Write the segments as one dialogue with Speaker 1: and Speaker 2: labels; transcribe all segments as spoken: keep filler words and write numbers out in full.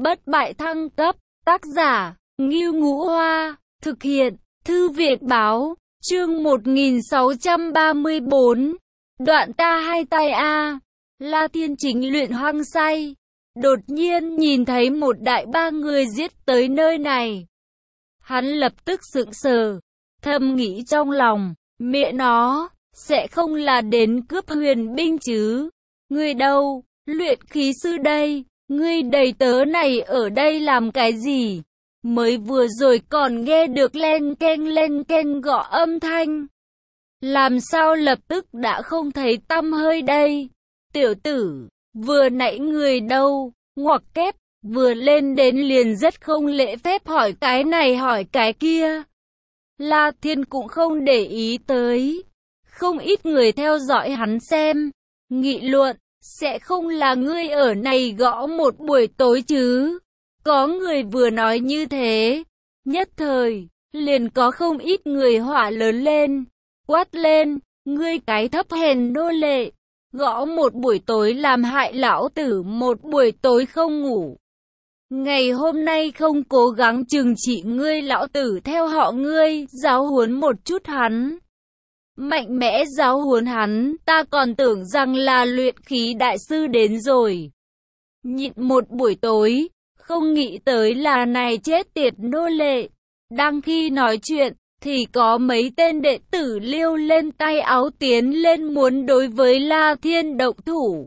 Speaker 1: Bất bại thăng cấp, tác giả, Ngưu Ngũ Hoa, thực hiện, Thư viện báo, chương một nghìn sáu trăm ba mươi bốn, đoạn ta hai tay A, La Thiên chính luyện hoang say, đột nhiên nhìn thấy một đại ba người giết tới nơi này. Hắn lập tức sững sờ, thầm nghĩ trong lòng, mẹ nó, sẽ không là đến cướp huyền binh chứ, ngươi đâu, luyện khí sư đây. Ngươi đầy tớ này ở đây làm cái gì? Mới vừa rồi còn nghe được len keng len keng gõ âm thanh. Làm sao lập tức đã không thấy tăm hơi đây? Tiểu tử, vừa nãy người đâu? Ngoặc kép, vừa lên đến liền rất không lễ phép hỏi cái này hỏi cái kia. La Thiên cũng không để ý tới. Không ít người theo dõi hắn xem, nghị luận. Sẽ không là ngươi ở này gõ một buổi tối chứ? Có người vừa nói như thế. Nhất thời, liền có không ít người hỏa lớn lên. Quát lên, ngươi cái thấp hèn nô lệ. Gõ một buổi tối làm hại lão tử một buổi tối không ngủ. Ngày hôm nay không cố gắng trừng trị ngươi lão tử theo họ ngươi, giáo huấn một chút hắn. Mạnh mẽ giáo huấn hắn, ta còn tưởng rằng là luyện khí đại sư đến rồi. Nhịn một buổi tối, không nghĩ tới là này chết tiệt nô lệ. Đang khi nói chuyện, thì có mấy tên đệ tử liêu lên tay áo tiến lên muốn đối với La Thiên động thủ.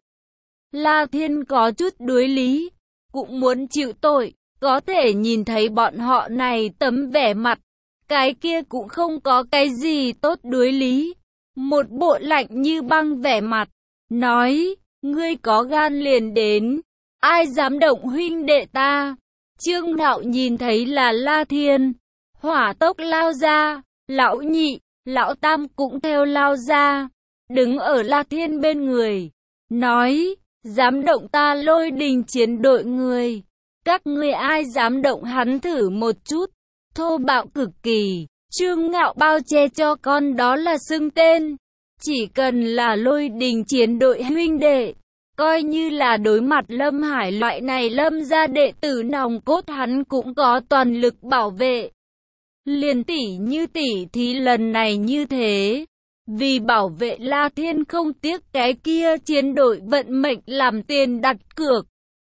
Speaker 1: La Thiên có chút đuối lý, cũng muốn chịu tội, có thể nhìn thấy bọn họ này tấm vẻ mặt. Cái kia cũng không có cái gì tốt đuối lý. Một bộ lạnh như băng vẻ mặt, nói, ngươi có gan liền đến, ai dám động huynh đệ ta. Trương Nạo nhìn thấy là La Thiên, hỏa tốc lao ra, lão nhị, lão tam cũng theo lao ra, đứng ở La Thiên bên người, nói, dám động ta Lôi Đình chiến đội người, các ngươi ai dám động hắn thử một chút, thô bạo cực kỳ. Trương Ngạo bao che cho con đó là xưng tên. Chỉ cần là Lôi Đình chiến đội huynh đệ, coi như là đối mặt Lâm Hải loại này Lâm gia đệ tử nòng cốt hắn cũng có toàn lực bảo vệ. Liền tỷ như tỷ thí lần này như thế. Vì bảo vệ La Thiên không tiếc cái kia chiến đội vận mệnh làm tiền đặt cược.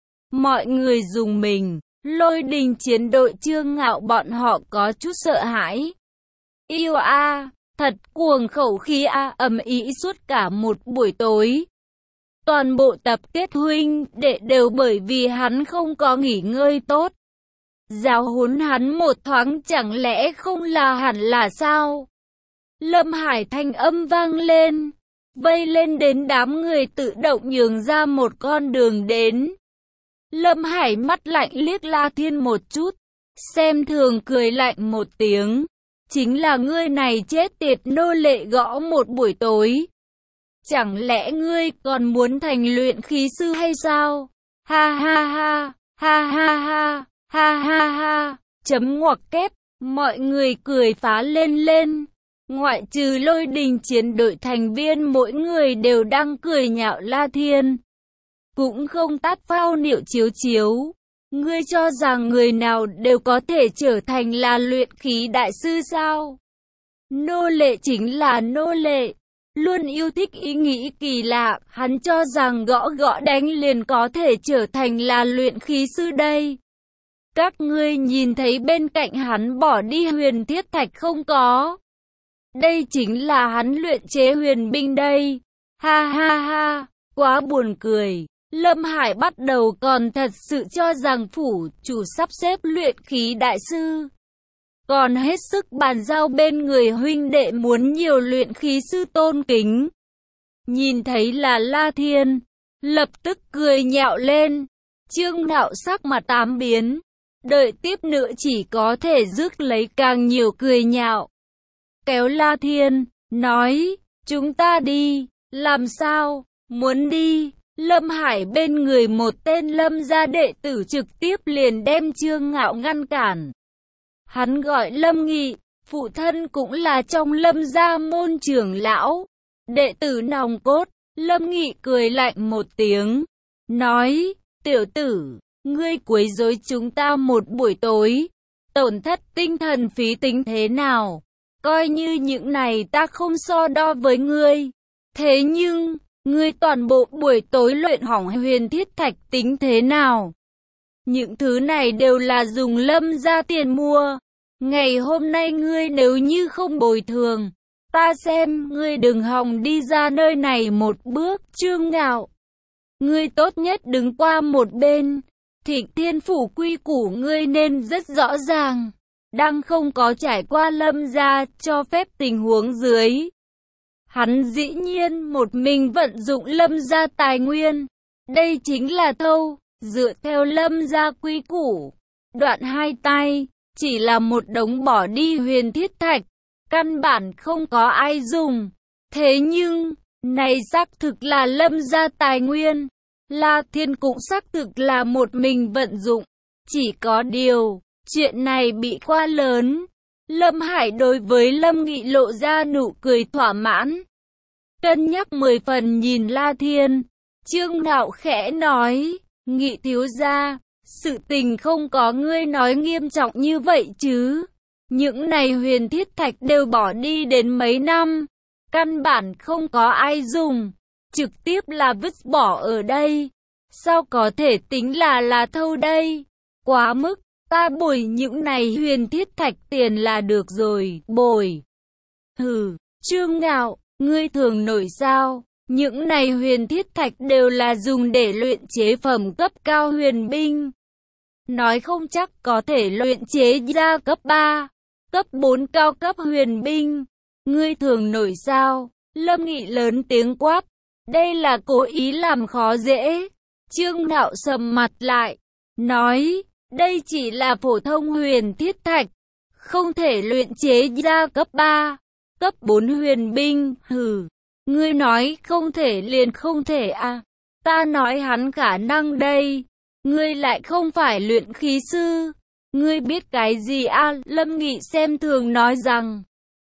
Speaker 1: Mọi người dùng mình, Lôi Đình chiến đội Trương Ngạo bọn họ có chút sợ hãi. Yêu a, à, thật cuồng khẩu khí a, à, ầm ĩ suốt cả một buổi tối. Toàn bộ tập kết huynh đệ đều bởi vì hắn không có nghỉ ngơi tốt. Giáo huấn hắn một thoáng chẳng lẽ không là hẳn là sao? Lâm Hải thanh âm vang lên, vây lên đến đám người tự động nhường ra một con đường đến. Lâm Hải mắt lạnh liếc La Thiên một chút, xem thường cười lạnh một tiếng. Chính là ngươi này chết tiệt nô lệ gõ một buổi tối. Chẳng lẽ ngươi còn muốn thành luyện khí sư hay sao? Ha ha ha, ha ha ha, ha ha ha, chấm ngoặc kép, mọi người cười phá lên lên. Ngoại trừ Lôi Đình chiến đội thành viên mỗi người đều đang cười nhạo La Thiên. Cũng không tát phao niệu chiếu chiếu. Ngươi cho rằng người nào đều có thể trở thành là luyện khí đại sư sao? Nô lệ chính là nô lệ. Luôn yêu thích ý nghĩ kỳ lạ, hắn cho rằng gõ gõ đánh liền có thể trở thành là luyện khí sư đây. Các ngươi nhìn thấy bên cạnh hắn bỏ đi huyền thiết thạch không có? Đây chính là hắn luyện chế huyền binh đây. Ha ha ha, quá buồn cười. Lâm Hải bắt đầu còn thật sự cho rằng phủ chủ sắp xếp luyện khí đại sư. Còn hết sức bàn giao bên người huynh đệ muốn nhiều luyện khí sư tôn kính. Nhìn thấy là La Thiên, lập tức cười nhạo lên. Trương Nạo sắc mặt tám biến. Đợi tiếp nữa chỉ có thể rước lấy càng nhiều cười nhạo. Kéo La Thiên, nói, chúng ta đi, làm sao, muốn đi. Lâm Hải bên người một tên Lâm gia đệ tử trực tiếp liền đem Trương Ngạo ngăn cản. Hắn gọi Lâm Nghị, phụ thân cũng là trong Lâm gia môn trưởng lão, đệ tử nòng cốt. Lâm Nghị cười lạnh một tiếng, nói, tiểu tử, ngươi quấy rối chúng ta một buổi tối, tổn thất tinh thần phí tính thế nào? Coi như những này ta không so đo với ngươi. Thế nhưng, ngươi toàn bộ buổi tối luyện hỏng huyền thiết thạch tính thế nào? Những thứ này đều là dùng Lâm gia tiền mua. Ngày hôm nay ngươi nếu như không bồi thường, ta xem ngươi đừng hòng đi ra nơi này một bước. Trương Ngạo, ngươi tốt nhất đứng qua một bên. Thịnh Thiên Phủ quy củ ngươi nên rất rõ ràng. Đang không có trải qua Lâm gia cho phép tình huống dưới. Hắn dĩ nhiên một mình vận dụng Lâm gia tài nguyên. Đây chính là thâu, dựa theo Lâm gia quy củ. Đoạn hai tay, chỉ là một đống bỏ đi huyền thiết thạch. Căn bản không có ai dùng. Thế nhưng, này xác thực là Lâm gia tài nguyên. La Thiên cũng xác thực là một mình vận dụng. Chỉ có điều, chuyện này bị quá lớn. Lâm Hải đối với Lâm Nghị lộ ra nụ cười thỏa mãn. Cân nhắc mười phần nhìn La Thiên. Trương Ngạo khẽ nói, Nghị thiếu gia, sự tình không có ngươi nói nghiêm trọng như vậy chứ. Những này huyền thiết thạch đều bỏ đi đến mấy năm. Căn bản không có ai dùng. Trực tiếp là vứt bỏ ở đây. Sao có thể tính là là thâu đây? Quá mức, ta bồi những này huyền thiết thạch tiền là được rồi, bồi. Hừ, Trương Ngạo, ngươi thường nổi sao? Những này huyền thiết thạch đều là dùng để luyện chế phẩm cấp cao huyền binh. Nói không chắc có thể luyện chế ra cấp ba, cấp bốn cao cấp huyền binh. Ngươi thường nổi sao? Lâm Nghị lớn tiếng quát. Đây là cố ý làm khó dễ. Trương Ngạo sầm mặt lại, nói, đây chỉ là phổ thông huyền thiết thạch, không thể luyện chế ra cấp ba, cấp bốn huyền binh. Hừ, ngươi nói không thể liền không thể à? Ta nói hắn khả năng đây. Ngươi lại không phải luyện khí sư. Ngươi biết cái gì à? Lâm Nghị xem thường nói rằng.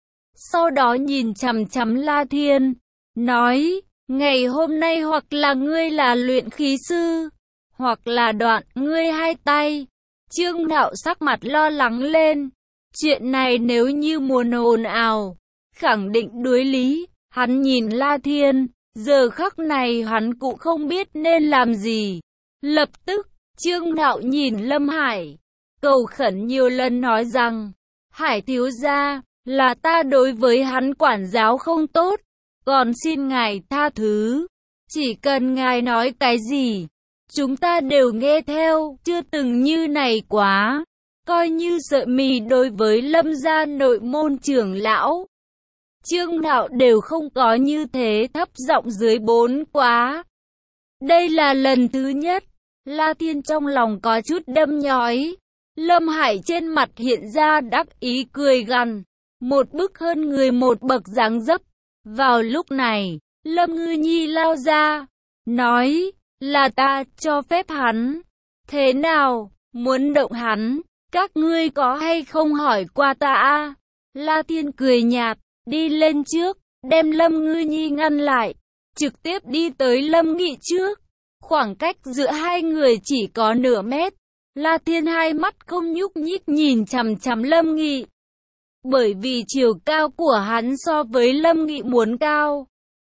Speaker 1: Sau đó nhìn chằm chằm La Thiên, nói, ngày hôm nay hoặc là ngươi là luyện khí sư, hoặc là Đoạn, ngươi hai tay. Trương Ngạo sắc mặt lo lắng lên. Chuyện này nếu như muốn ồn ào, khẳng định đối lý. Hắn nhìn La Thiên, giờ khắc này hắn cũng không biết nên làm gì. Lập tức, Trương Ngạo nhìn Lâm Hải, cầu khẩn nhiều lần nói rằng, Hải thiếu gia, là ta đối với hắn quản giáo không tốt, còn xin ngài tha thứ. Chỉ cần ngài nói cái gì, chúng ta đều nghe theo, chưa từng như này quá. Coi như sợ mì đối với Lâm gia nội môn trưởng lão. Trương Ngạo đều không có như thế thấp giọng dưới bốn quá. Đây là lần thứ nhất. La Thiên trong lòng có chút đâm nhói. Lâm Hải trên mặt hiện ra đắc ý cười gằn. Một bức hơn người một bậc dáng dấp. Vào lúc này, Lâm Ngư Nhi lao ra, nói, là ta cho phép hắn. Thế nào, muốn động hắn, các ngươi có hay không hỏi qua ta a? La Thiên cười nhạt, đi lên trước, đem Lâm Ngư Nhi ngăn lại, trực tiếp đi tới Lâm Nghị trước. Khoảng cách giữa hai người chỉ có nửa mét. La Thiên hai mắt không nhúc nhích nhìn chằm chằm Lâm Nghị. Bởi vì chiều cao của hắn so với Lâm Nghị muốn cao.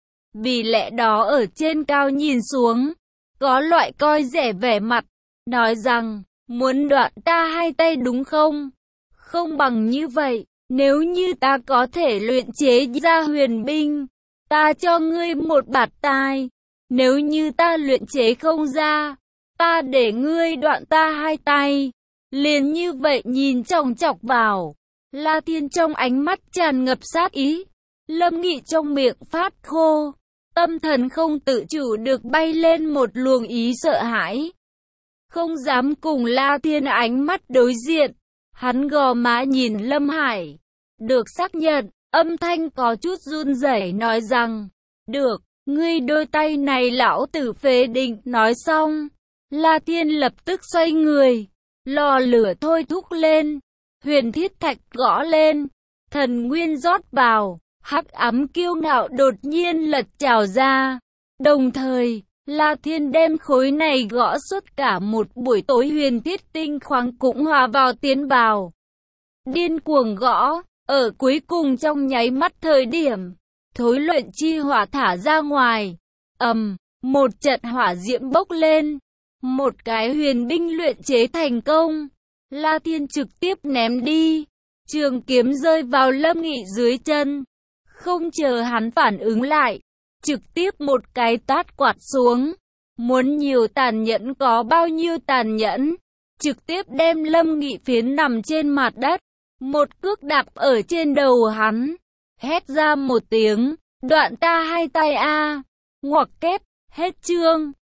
Speaker 1: Vì lẽ đó ở trên cao nhìn xuống, có loại coi rẻ vẻ mặt, nói rằng, muốn đoạn ta hai tay đúng không? Không bằng như vậy, nếu như ta có thể luyện chế ra huyền binh, ta cho ngươi một bạt tai. Nếu như ta luyện chế không ra, ta để ngươi đoạn ta hai tay. Liền như vậy nhìn chòng chọc vào. La Thiên trong ánh mắt tràn ngập sát ý. Lâm Nghị trong miệng phát khô. Tâm thần không tự chủ được bay lên một luồng ý sợ hãi. Không dám cùng La Thiên ánh mắt đối diện. Hắn gò má nhìn Lâm Hải. Được xác nhận, âm thanh có chút run rẩy nói rằng, được, ngươi đôi tay này lão tử phế định. Nói xong, La Thiên lập tức xoay người, lò lửa thôi thúc lên, huyền thiết thạch gõ lên, thần nguyên rót vào, hắc ám kiêu ngạo đột nhiên lật trào ra, đồng thời, La Thiên đem khối này gõ suốt cả một buổi tối, huyền thiết tinh khoáng cũng hòa vào tiến bào. Điên cuồng gõ, ở cuối cùng trong nháy mắt thời điểm, thối luyện chi hỏa thả ra ngoài. Ầm, một trận hỏa diễm bốc lên, một cái huyền binh luyện chế thành công. La Thiên trực tiếp ném đi, trường kiếm rơi vào Lâm Nghị dưới chân. Không chờ hắn phản ứng lại, trực tiếp một cái tát quạt xuống. Muốn nhiều tàn nhẫn có bao nhiêu tàn nhẫn, trực tiếp đem Lâm Nghị phiến nằm trên mặt đất, một cước đạp ở trên đầu hắn, hét ra một tiếng, đoạn ta hai tay a, ngoặc kép, hết chương.